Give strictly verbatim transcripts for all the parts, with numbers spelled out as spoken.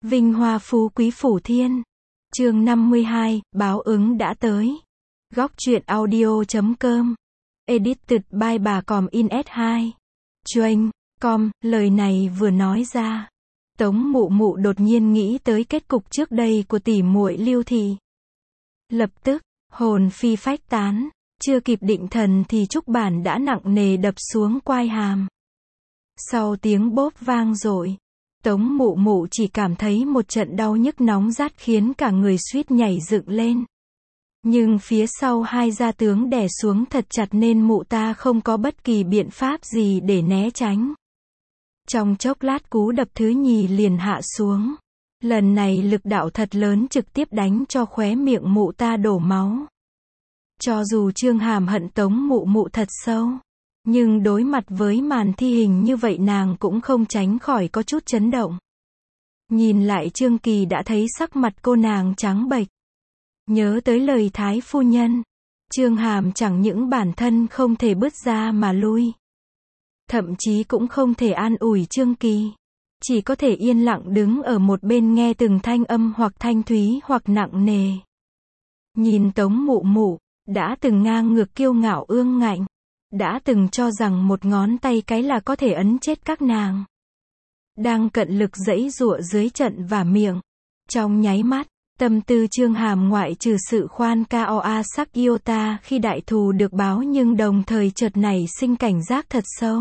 Vinh hoa phú quý phủ thiên. Chương năm mươi hai, báo ứng đã tới. Góc truyện audio chấm com. Edited by bà com in ét hai. Chuyên, com, lời này vừa nói ra. Tống Mụ Mụ đột nhiên nghĩ tới kết cục trước đây của tỷ muội Lưu Thị. Lập tức, hồn phi phách tán, chưa kịp định thần thì trúc bản đã nặng nề đập xuống quai hàm. Sau tiếng bốp vang dội, Tống Mụ Mụ chỉ cảm thấy một trận đau nhức nóng rát khiến cả người suýt nhảy dựng lên. Nhưng phía sau hai gia tướng đè xuống thật chặt nên mụ ta không có bất kỳ biện pháp gì để né tránh. Trong chốc lát cú đập thứ nhì liền hạ xuống. Lần này lực đạo thật lớn trực tiếp đánh cho khóe miệng mụ ta đổ máu. Cho dù Trương Hàm hận Tống Mụ Mụ thật sâu, nhưng đối mặt với màn thi hình như vậy nàng cũng không tránh khỏi có chút chấn động. Nhìn lại Trương Kỳ đã thấy sắc mặt cô nàng trắng bệch. Nhớ tới lời Thái phu nhân, Trương Hàm chẳng những bản thân không thể bứt ra mà lui, thậm chí cũng không thể an ủi Trương Kỳ, chỉ có thể yên lặng đứng ở một bên nghe từng thanh âm hoặc thanh thúy hoặc nặng nề. Nhìn Tống Mụ Mụ, đã từng ngang ngược kiêu ngạo ương ngạnh, đã từng cho rằng một ngón tay cái là có thể ấn chết các nàng, đang cận lực giãy giụa dưới trận vả miệng. Trong nháy mắt, tâm tư Trương Hàm ngoại trừ sự khoan ca sắc yêu ta khi đại thù được báo nhưng đồng thời chợt nảy sinh cảnh giác thật sâu.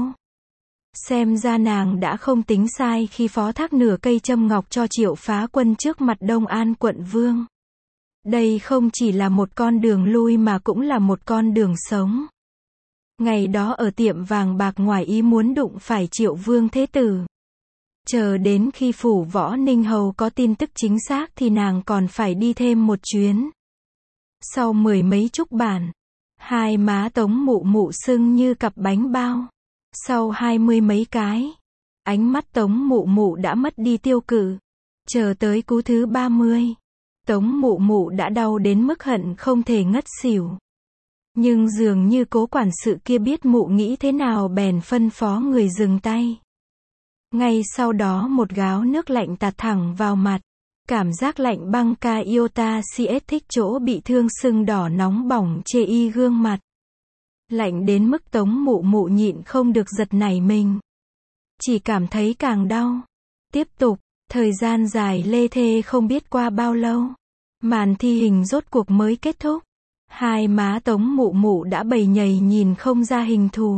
Xem ra nàng đã không tính sai khi phó thác nửa cây châm ngọc cho Triệu Phá Quân trước mặt Đông An quận vương. Đây không chỉ là một con đường lui mà cũng là một con đường sống. Ngày đó ở tiệm vàng bạc ngoài ý muốn đụng phải Triệu Vương Thế Tử. Chờ đến khi phủ Võ Ninh Hầu có tin tức chính xác thì nàng còn phải đi thêm một chuyến. Sau mười mấy trúc bản, hai má Tống Mụ Mụ sưng như cặp bánh bao. Sau hai mươi mấy cái, ánh mắt Tống Mụ Mụ đã mất đi tiêu cự. Chờ tới cú thứ ba mươi, Tống Mụ Mụ đã đau đến mức hận không thể ngất xỉu. Nhưng dường như cố quản sự kia biết mụ nghĩ thế nào bèn phân phó người dừng tay. Ngay sau đó một gáo nước lạnh tạt thẳng vào mặt. Cảm giác lạnh băng ca iota siết thích chỗ bị thương sưng đỏ nóng bỏng chê y gương mặt. Lạnh đến mức Tống Mụ Mụ nhịn không được giật nảy mình. Chỉ cảm thấy càng đau. Tiếp tục, thời gian dài lê thê không biết qua bao lâu. Màn thi hình rốt cuộc mới kết thúc. Hai má Tống Mụ Mụ đã bầy nhầy nhìn không ra hình thù.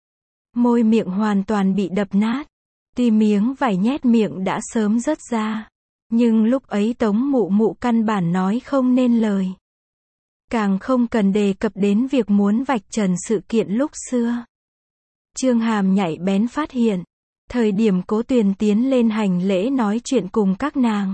Môi miệng hoàn toàn bị đập nát. Tuy miếng vải nhét miệng đã sớm rớt ra. Nhưng lúc ấy Tống Mụ Mụ căn bản nói không nên lời. Càng không cần đề cập đến việc muốn vạch trần sự kiện lúc xưa. Trương Hàm nhạy bén phát hiện. Thời điểm Cố Tuyền tiến lên hành lễ nói chuyện cùng các nàng.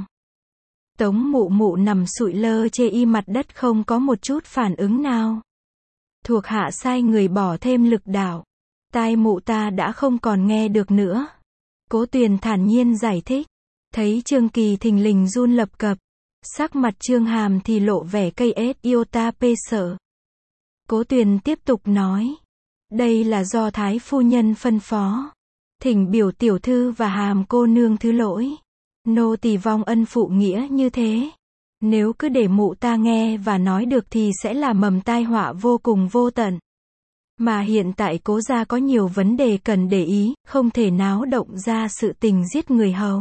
Tống Mụ Mụ nằm sụi lơ chê y mặt đất không có một chút phản ứng nào. Thuộc hạ sai người bỏ thêm lực đạo. Tai mụ ta đã không còn nghe được nữa. Cố Tuyền thản nhiên giải thích. Thấy Trương Kỳ thình lình run lập cập. Sắc mặt Trương Hàm thì lộ vẻ cây ết iota pê sợ. Cố Tuyền tiếp tục nói. Đây là do Thái phu nhân phân phó. Thỉnh biểu tiểu thư và Hàm cô nương thứ lỗi. Nô tỳ vong ân phụ nghĩa như thế. Nếu cứ để mụ ta nghe và nói được thì sẽ là mầm tai họa vô cùng vô tận. Mà hiện tại Cố gia có nhiều vấn đề cần để ý, không thể náo động ra sự tình giết người hầu.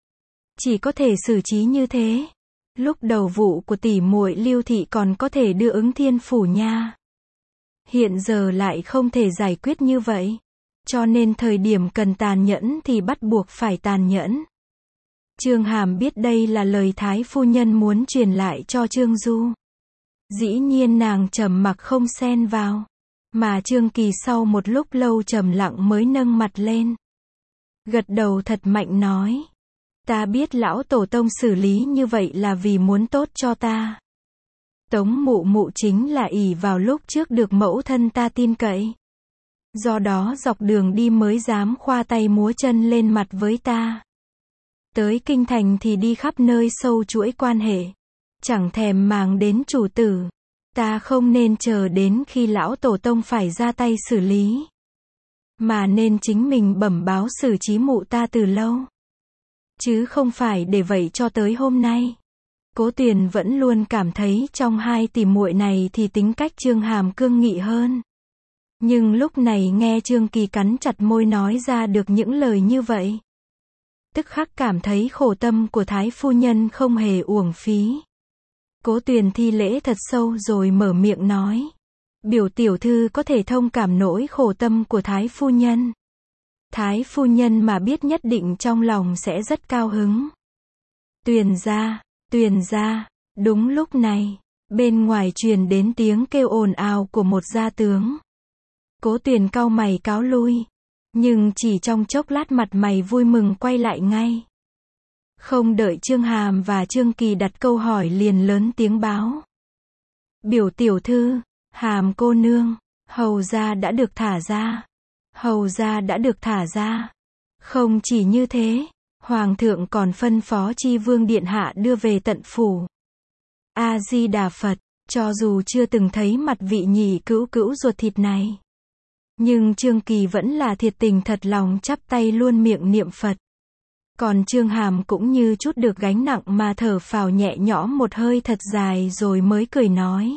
Chỉ có thể xử trí như thế. Lúc đầu vụ của tỷ muội Lưu Thị còn có thể đưa ứng thiên phủ nha. Hiện giờ lại không thể giải quyết như vậy. Cho nên thời điểm cần tàn nhẫn thì bắt buộc phải tàn nhẫn. Trương Hàm biết đây là lời Thái phu nhân muốn truyền lại cho Trương Du. Dĩ nhiên nàng trầm mặc không xen vào. Mà Trương Kỳ sau một lúc lâu trầm lặng mới nâng mặt lên. Gật đầu thật mạnh nói. Ta biết lão tổ tông xử lý như vậy là vì muốn tốt cho ta. Tống Mụ Mụ chính là ỷ vào lúc trước được mẫu thân ta tin cậy. Do đó dọc đường đi mới dám khoa tay múa chân lên mặt với ta. Tới kinh thành thì đi khắp nơi sâu chuỗi quan hệ. Chẳng thèm màng đến chủ tử. Ta không nên chờ đến khi lão tổ tông phải ra tay xử lý. Mà nên chính mình bẩm báo xử trí mụ ta từ lâu. chứ không phải để vậy cho tới hôm nay. Cố Tuyền vẫn luôn cảm thấy trong hai tỷ muội này thì tính cách Chương Hàm cương nghị hơn. Nhưng lúc này nghe Trương Kỳ cắn chặt môi nói ra được những lời như vậy, tức khắc cảm thấy khổ tâm của Thái phu nhân không hề uổng phí. Cố Tuyền thi lễ thật sâu rồi mở miệng nói, biểu tiểu thư có thể thông cảm nỗi khổ tâm của Thái phu nhân. Thái phu nhân mà biết nhất định trong lòng sẽ rất cao hứng. Tuyền gia, Tuyền gia. Đúng lúc này, bên ngoài truyền đến tiếng kêu ồn ào của một gia tướng. Cố Tuyền cau mày cáo lui, nhưng chỉ trong chốc lát mặt mày vui mừng quay lại ngay. Không đợi Chương Hàm và Trương Kỳ đặt câu hỏi liền lớn tiếng báo. Biểu tiểu thư, Hàm cô nương, hầu gia đã được thả ra. Hầu gia đã được thả ra. Không chỉ như thế, Hoàng thượng còn phân phó Chi Vương Điện Hạ đưa về tận phủ. A-di-đà Phật, cho dù chưa từng thấy mặt vị nhị cữu cữu ruột thịt này, nhưng Trương Kỳ vẫn là thiệt tình thật lòng chắp tay luôn miệng niệm Phật. Còn Chương Hàm cũng như chút được gánh nặng mà thở phào nhẹ nhõm một hơi thật dài rồi mới cười nói.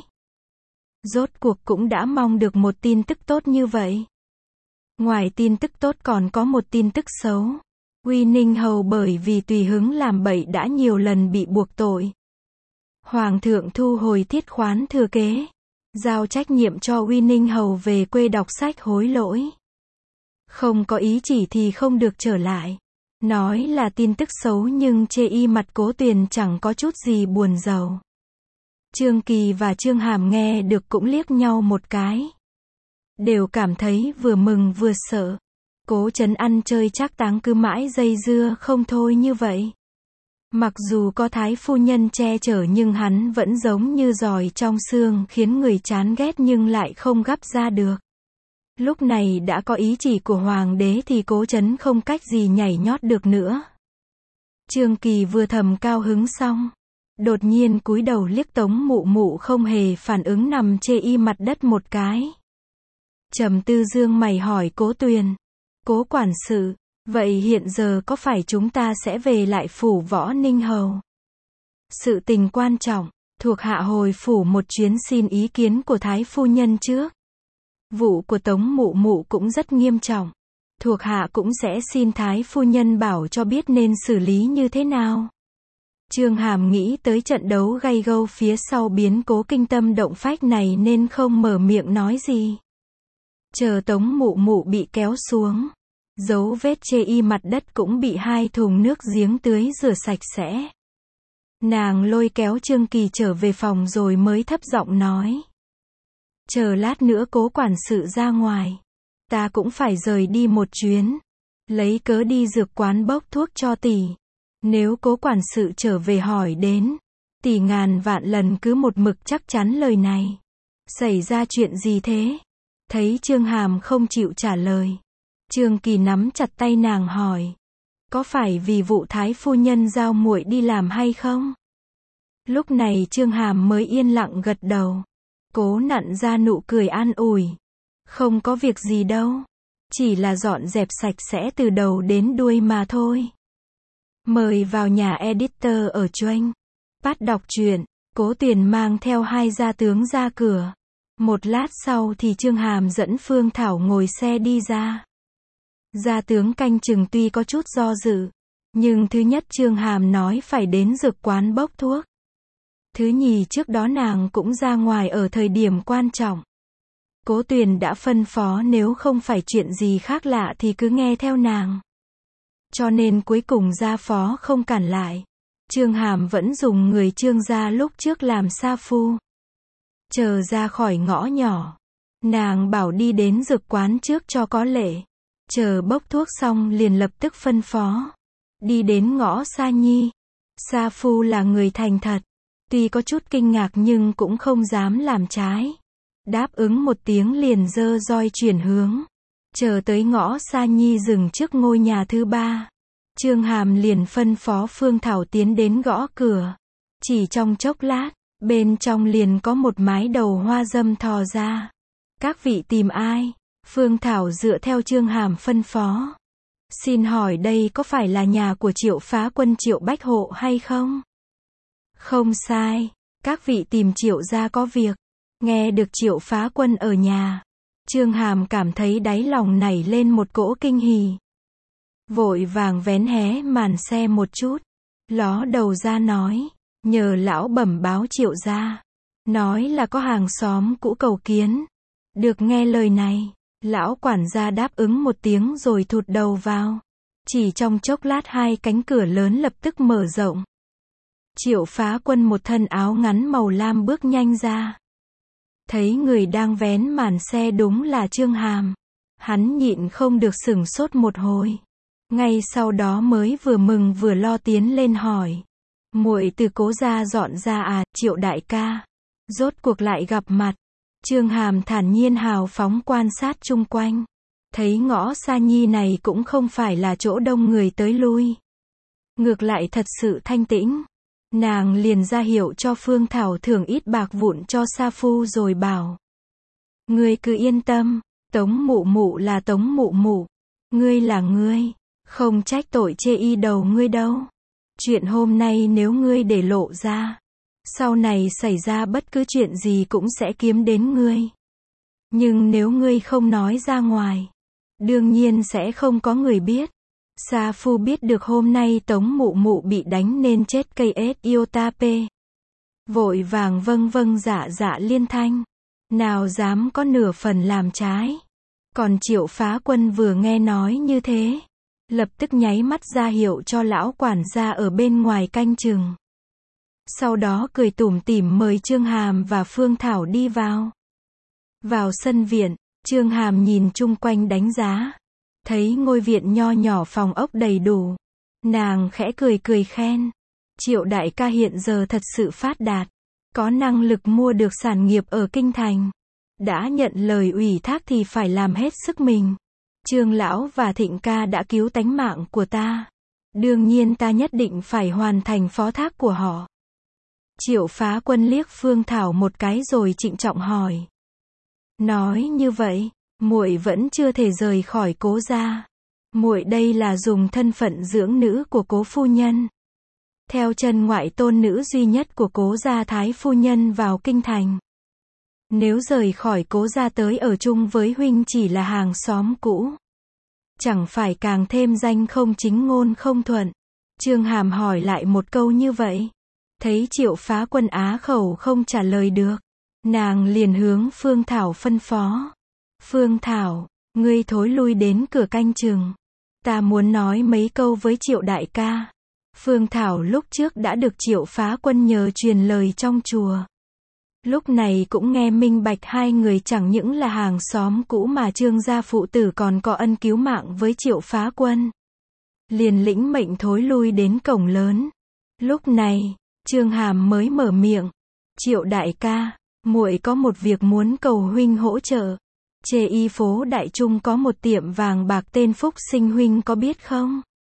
Rốt cuộc cũng đã mong được một tin tức tốt như vậy. Ngoài tin tức tốt còn có một tin tức xấu. Uy Ninh Hầu bởi vì tùy hứng làm bậy đã nhiều lần bị buộc tội. Hoàng thượng thu hồi thiết khoán thừa kế, giao trách nhiệm cho Uy Ninh Hầu về quê đọc sách hối lỗi. Không có ý chỉ thì không được trở lại. Nói là tin tức xấu nhưng chê y mặt Cố Tuyền chẳng có chút gì buồn rầu. Trương Kỳ và Chương Hàm nghe được cũng liếc nhau một cái. Đều cảm thấy vừa mừng vừa sợ. Cố Chấn ăn chơi trác táng cứ mãi dây dưa không thôi như vậy. Mặc dù có Thái phu nhân che chở nhưng hắn vẫn giống như giòi trong xương khiến người chán ghét nhưng lại không gắp ra được. Lúc này đã có ý chỉ của Hoàng đế thì Cố Chấn không cách gì nhảy nhót được nữa. Trương Kỳ vừa thầm cao hứng xong, đột nhiên cúi đầu liếc Tống Mụ Mụ không hề phản ứng nằm chê y mặt đất một cái. Trầm tư dương mày hỏi Cố Tuyền. Cố quản sự, vậy hiện giờ có phải chúng ta sẽ về lại phủ Võ Ninh Hầu? Sự tình quan trọng, thuộc hạ hồi phủ một chuyến xin ý kiến của Thái phu nhân trước. Vụ của Tống Mụ Mụ cũng rất nghiêm trọng. Thuộc hạ cũng sẽ xin Thái phu nhân bảo cho biết nên xử lý như thế nào. Chương Hàm nghĩ tới trận đấu gay gâu phía sau biến cố kinh tâm động phách này nên không mở miệng nói gì. Chờ Tống Mụ Mụ bị kéo xuống, dấu vết chê y mặt đất cũng bị hai thùng nước giếng tưới rửa sạch sẽ. Nàng lôi kéo Trương Kỳ trở về phòng rồi mới thấp giọng nói. Chờ lát nữa Cố quản sự ra ngoài, ta cũng phải rời đi một chuyến. Lấy cớ đi dược quán bốc thuốc cho tỷ. Nếu Cố quản sự trở về hỏi đến, tỷ ngàn vạn lần cứ một mực chắc chắn lời này. Xảy ra chuyện gì thế? Thấy Chương Hàm không chịu trả lời, Trương Kỳ nắm chặt tay nàng hỏi. Có phải vì vụ Thái phu nhân giao muội đi làm hay không? Lúc này Chương Hàm mới yên lặng gật đầu. Cố nặn ra nụ cười an ủi. Không có việc gì đâu. Chỉ là dọn dẹp sạch sẽ từ đầu đến đuôi mà thôi. Mời vào nhà editor ở Choanh. Bắt đọc truyện. Cố Tuyền mang theo hai gia tướng ra cửa. Một lát sau thì Chương Hàm dẫn Phương Thảo ngồi xe đi ra. Gia tướng canh chừng tuy có chút do dự, nhưng thứ nhất Chương Hàm nói phải đến dược quán bốc thuốc. Thứ nhì trước đó nàng cũng ra ngoài ở thời điểm quan trọng. Cố Tuyền đã phân phó nếu không phải chuyện gì khác lạ thì cứ nghe theo nàng. Cho nên cuối cùng gia phó không cản lại. Chương Hàm vẫn dùng người Trương gia lúc trước làm sa phu. Chờ ra khỏi ngõ nhỏ, nàng bảo đi đến dược quán trước cho có lệ. Chờ bốc thuốc xong liền lập tức phân phó. Đi đến ngõ Sa Nhi. Sa phu là người thành thật. Tuy có chút kinh ngạc nhưng cũng không dám làm trái. Đáp ứng một tiếng liền giơ roi chuyển hướng. Chờ tới ngõ Sa Nhi dừng trước ngôi nhà thứ ba. Chương Hàm liền phân phó Phương Thảo tiến đến gõ cửa. Chỉ trong chốc lát, bên trong liền có một mái đầu hoa dâm thò ra. Các vị tìm ai? Phương Thảo dựa theo Chương Hàm phân phó. Xin hỏi đây có phải là nhà của Triệu Phá Quân Triệu Bách Hộ hay không? Không sai, các vị tìm Triệu gia có việc. Nghe được Triệu Phá Quân ở nhà, Chương Hàm cảm thấy đáy lòng nảy lên một cỗ kinh hỉ. Vội vàng vén hé màn xe một chút, ló đầu ra nói, nhờ lão bẩm báo Triệu gia, nói là có hàng xóm cũ cầu kiến. Được nghe lời này, lão quản gia đáp ứng một tiếng rồi thụt đầu vào. Chỉ trong chốc lát hai cánh cửa lớn lập tức mở rộng. Triệu Phá Quân một thân áo ngắn màu lam bước nhanh ra. Thấy người đang vén màn xe đúng là Chương Hàm. Hắn nhịn không được sửng sốt một hồi. Ngay sau đó mới vừa mừng vừa lo tiến lên hỏi. Muội từ Cố gia dọn ra à, Triệu đại ca? Rốt cuộc lại gặp mặt. Chương Hàm thản nhiên hào phóng quan sát chung quanh. Thấy ngõ Sa Nhi này cũng không phải là chỗ đông người tới lui. Ngược lại thật sự thanh tĩnh. Nàng liền ra hiệu cho Phương Thảo thưởng ít bạc vụn cho sa phu rồi bảo. Ngươi cứ yên tâm, Tống mụ mụ là Tống mụ mụ. Ngươi là ngươi, không trách tội chê y đầu ngươi đâu. Chuyện hôm nay nếu ngươi để lộ ra, sau này xảy ra bất cứ chuyện gì cũng sẽ kiếm đến ngươi. Nhưng nếu ngươi không nói ra ngoài, đương nhiên sẽ không có người biết. Sa phu biết được hôm nay Tống mụ mụ bị đánh nên chết cây ết Iotape. Vội vàng vâng vâng dạ dạ liên thanh. Nào dám có nửa phần làm trái. Còn Triệu Phá Quân vừa nghe nói như thế, lập tức nháy mắt ra hiệu cho lão quản gia ở bên ngoài canh chừng. Sau đó cười tủm tỉm mời Chương Hàm và Phương Thảo đi vào. Vào sân viện, Chương Hàm nhìn chung quanh đánh giá. Thấy ngôi viện nho nhỏ phòng ốc đầy đủ. Nàng khẽ cười cười khen. Triệu đại ca hiện giờ thật sự phát đạt. Có năng lực mua được sản nghiệp ở Kinh Thành. Đã nhận lời ủy thác thì phải làm hết sức mình. Trương lão và Thịnh ca đã cứu tánh mạng của ta. Đương nhiên ta nhất định phải hoàn thành phó thác của họ. Triệu Phá Quân liếc Phương Thảo một cái rồi trịnh trọng hỏi. Nói như vậy, muội vẫn chưa thể rời khỏi Cố gia. Muội đây là dùng thân phận dưỡng nữ của Cố phu nhân. Theo chân ngoại tôn nữ duy nhất của Cố gia Thái phu nhân vào Kinh Thành. Nếu rời khỏi Cố gia tới ở chung với huynh chỉ là hàng xóm cũ, chẳng phải càng thêm danh không chính ngôn không thuận. Chương Hàm hỏi lại một câu như vậy. Thấy Triệu Phá Quân á khẩu không trả lời được. Nàng liền hướng Phương Thảo phân phó. Phương Thảo, ngươi thối lui đến cửa canh chừng. Ta muốn nói mấy câu với Triệu đại ca. Phương Thảo lúc trước đã được Triệu Phá Quân nhờ truyền lời trong chùa. Lúc này cũng nghe minh bạch hai người chẳng những là hàng xóm cũ mà Trương gia phụ tử còn có ân cứu mạng với Triệu Phá Quân. Liền lĩnh mệnh thối lui đến cổng lớn. Lúc này, Chương Hàm mới mở miệng. Triệu đại ca, muội có một việc muốn cầu huynh hỗ trợ. Chê y phố Đại Trung có một tiệm vàng bạc tên Phúc Sinh huynh có biết không?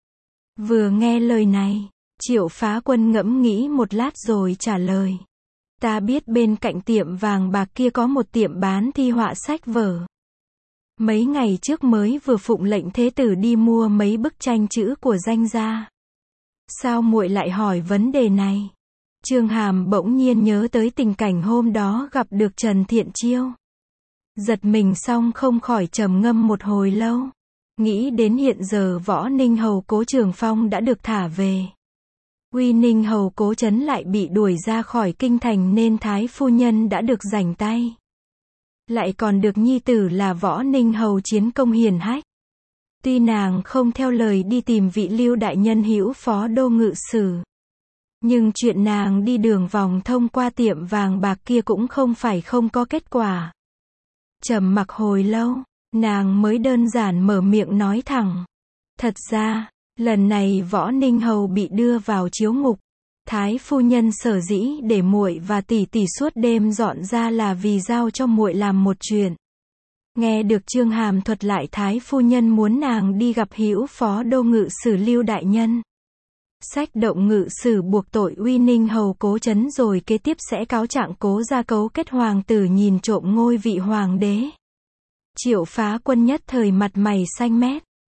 Vừa nghe lời này, Triệu Phá Quân ngẫm nghĩ một lát rồi trả lời. Ta biết bên cạnh tiệm vàng bạc kia có một tiệm bán thi họa sách vở. Mấy ngày trước mới vừa phụng lệnh thế tử đi mua mấy bức tranh chữ của danh gia. Sao muội lại hỏi vấn đề này? Chương Hàm bỗng nhiên nhớ tới tình cảnh hôm đó gặp được Trần Thiện Chiêu. Giật mình xong không khỏi trầm ngâm một hồi lâu. Nghĩ đến hiện giờ Võ Ninh Hầu Cố Trường Phong đã được thả về. Uy Ninh Hầu Cố Trấn lại bị đuổi ra khỏi Kinh Thành nên Thái phu nhân đã được rảnh tay. Lại còn được nhi tử là Võ Ninh Hầu chiến công hiển hách. Tuy nàng không theo lời đi tìm vị Lưu đại nhân hữu phó đô ngự sử. Nhưng chuyện nàng đi đường vòng thông qua tiệm vàng bạc kia cũng không phải không có kết quả. Trầm mặc hồi lâu, nàng mới đơn giản mở miệng nói thẳng. Thật ra, lần này Võ Ninh Hầu bị đưa vào chiếu ngục. Thái phu nhân sở dĩ để muội và tỷ tỷ suốt đêm dọn ra là vì giao cho muội làm một chuyện. Nghe được Chương Hàm thuật lại Thái phu nhân muốn nàng đi gặp hữu phó đô ngự sử Lưu đại nhân. Sách động ngự sử buộc tội Uy Ninh Hầu Cố Trấn rồi kế tiếp sẽ cáo trạng Cố gia cấu kết hoàng tử nhìn trộm ngôi vị hoàng đế. Triệu Phá Quân nhất thời mặt mày xanh mét.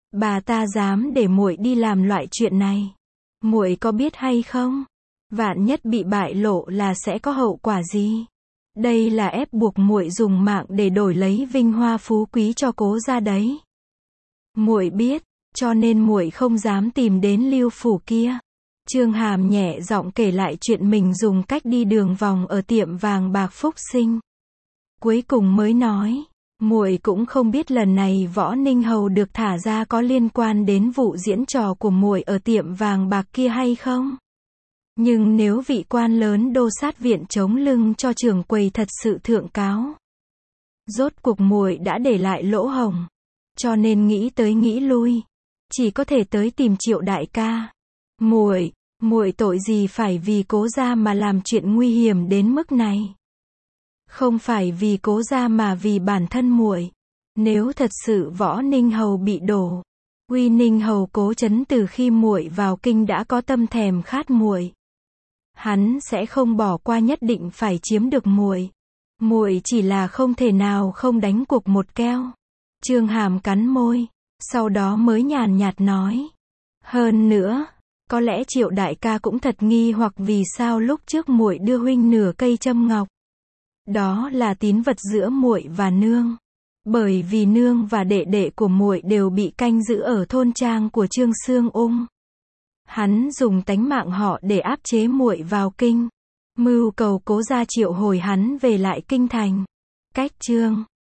Bà ta dám để muội đi làm loại chuyện này. Muội có biết hay không? Vạn nhất bị bại lộ là sẽ có hậu quả gì? Đây là ép buộc muội dùng mạng để đổi lấy vinh hoa phú quý cho Cố gia đấy. Muội biết, cho nên muội không dám tìm đến Lưu phủ kia. Trương Hàm nhẹ giọng kể lại chuyện mình dùng cách đi đường vòng ở tiệm vàng bạc Phúc Sinh. Cuối cùng mới nói, muội cũng không biết lần này Võ Ninh Hầu được thả ra có liên quan đến vụ diễn trò của muội ở tiệm vàng bạc kia hay không. Nhưng nếu vị quan lớn đô sát viện chống lưng cho trưởng quầy thật sự thượng cáo, rốt cuộc muội đã để lại lỗ hổng, cho nên nghĩ tới nghĩ lui, chỉ có thể tới tìm Triệu đại ca. Muội, muội tội gì phải vì Cố gia mà làm chuyện nguy hiểm đến mức này? Không phải vì Cố gia mà vì bản thân muội. Nếu thật sự Võ Ninh Hầu bị đổ, Uy Ninh Hầu Cố Chấn từ khi muội vào kinh đã có tâm thèm khát muội. Hắn sẽ không bỏ qua, nhất định phải chiếm được muội. Muội chỉ là không thể nào không đánh cuộc một keo. Trương Hàm cắn môi, sau đó mới nhàn nhạt nói. Hơn nữa, có lẽ Triệu đại ca cũng thật nghi hoặc vì sao lúc trước muội đưa huynh nửa cây châm ngọc. Đó là tín vật giữa muội và nương. Bởi vì nương và đệ đệ của muội đều bị canh giữ ở thôn trang của Trương Xương Ung. Hắn dùng tánh mạng họ để áp chế muội vào kinh, mưu cầu Cố gia triệu hồi hắn về lại kinh thành. Cách Trương